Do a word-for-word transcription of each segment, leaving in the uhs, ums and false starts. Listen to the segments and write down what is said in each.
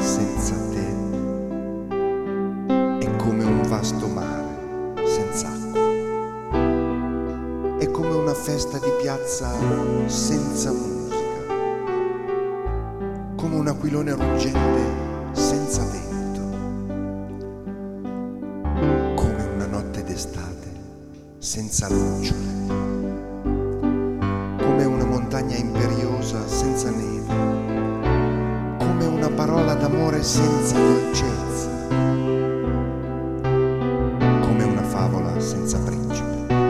senza te è come un vasto mare senza acqua, è come una festa di piazza senza musica, come un aquilone ruggente senza vento, come una notte d'estate senza lucciole, come una montagna imperiosa senza neve, come una parola d'amore senza dolcezza, come una favola senza principe.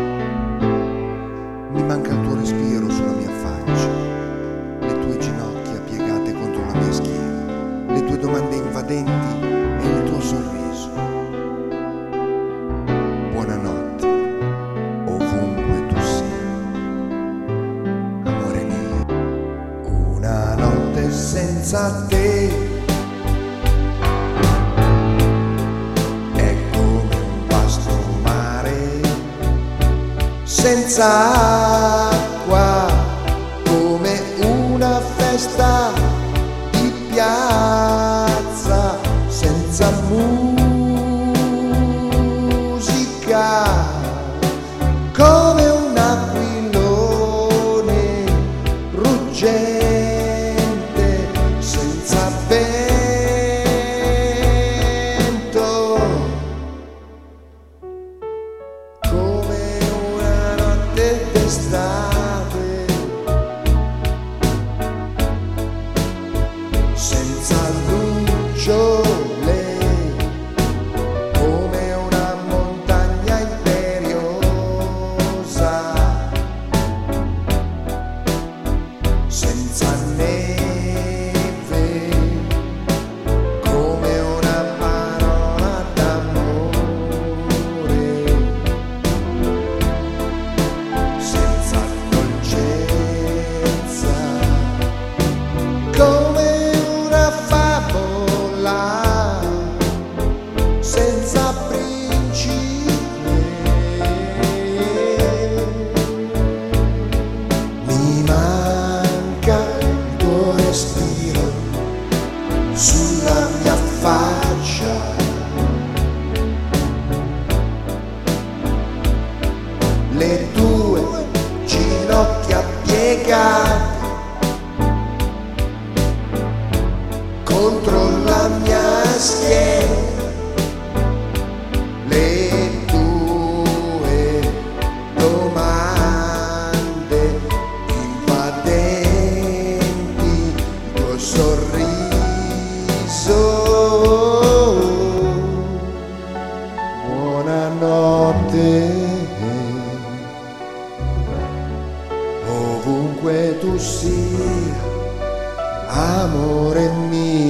Mi manca il tuo respiro sulla mia faccia, le tue ginocchia piegate contro la mia schiena, le tue domande invadenti e il tuo sorriso. Buonanotte, ovunque tu sia, amore mio. Una notte senza te è come un vasto mare senza acqua, come una festa di piazza senza musica, come un aquilone ruggente senza vento, come una notte d'estate senza lucciole, come una montagna imperiosa senza neve, come una parola d'amore senza dolcezza, come una favola senza principe. Mi manca il tuo respiro sulla mia faccia, le tue ginocchia piegate contro la mia schiena, le tue domande invadenti, il tuo sorriso. Buonanotte, ovunque tu sia, amore mio.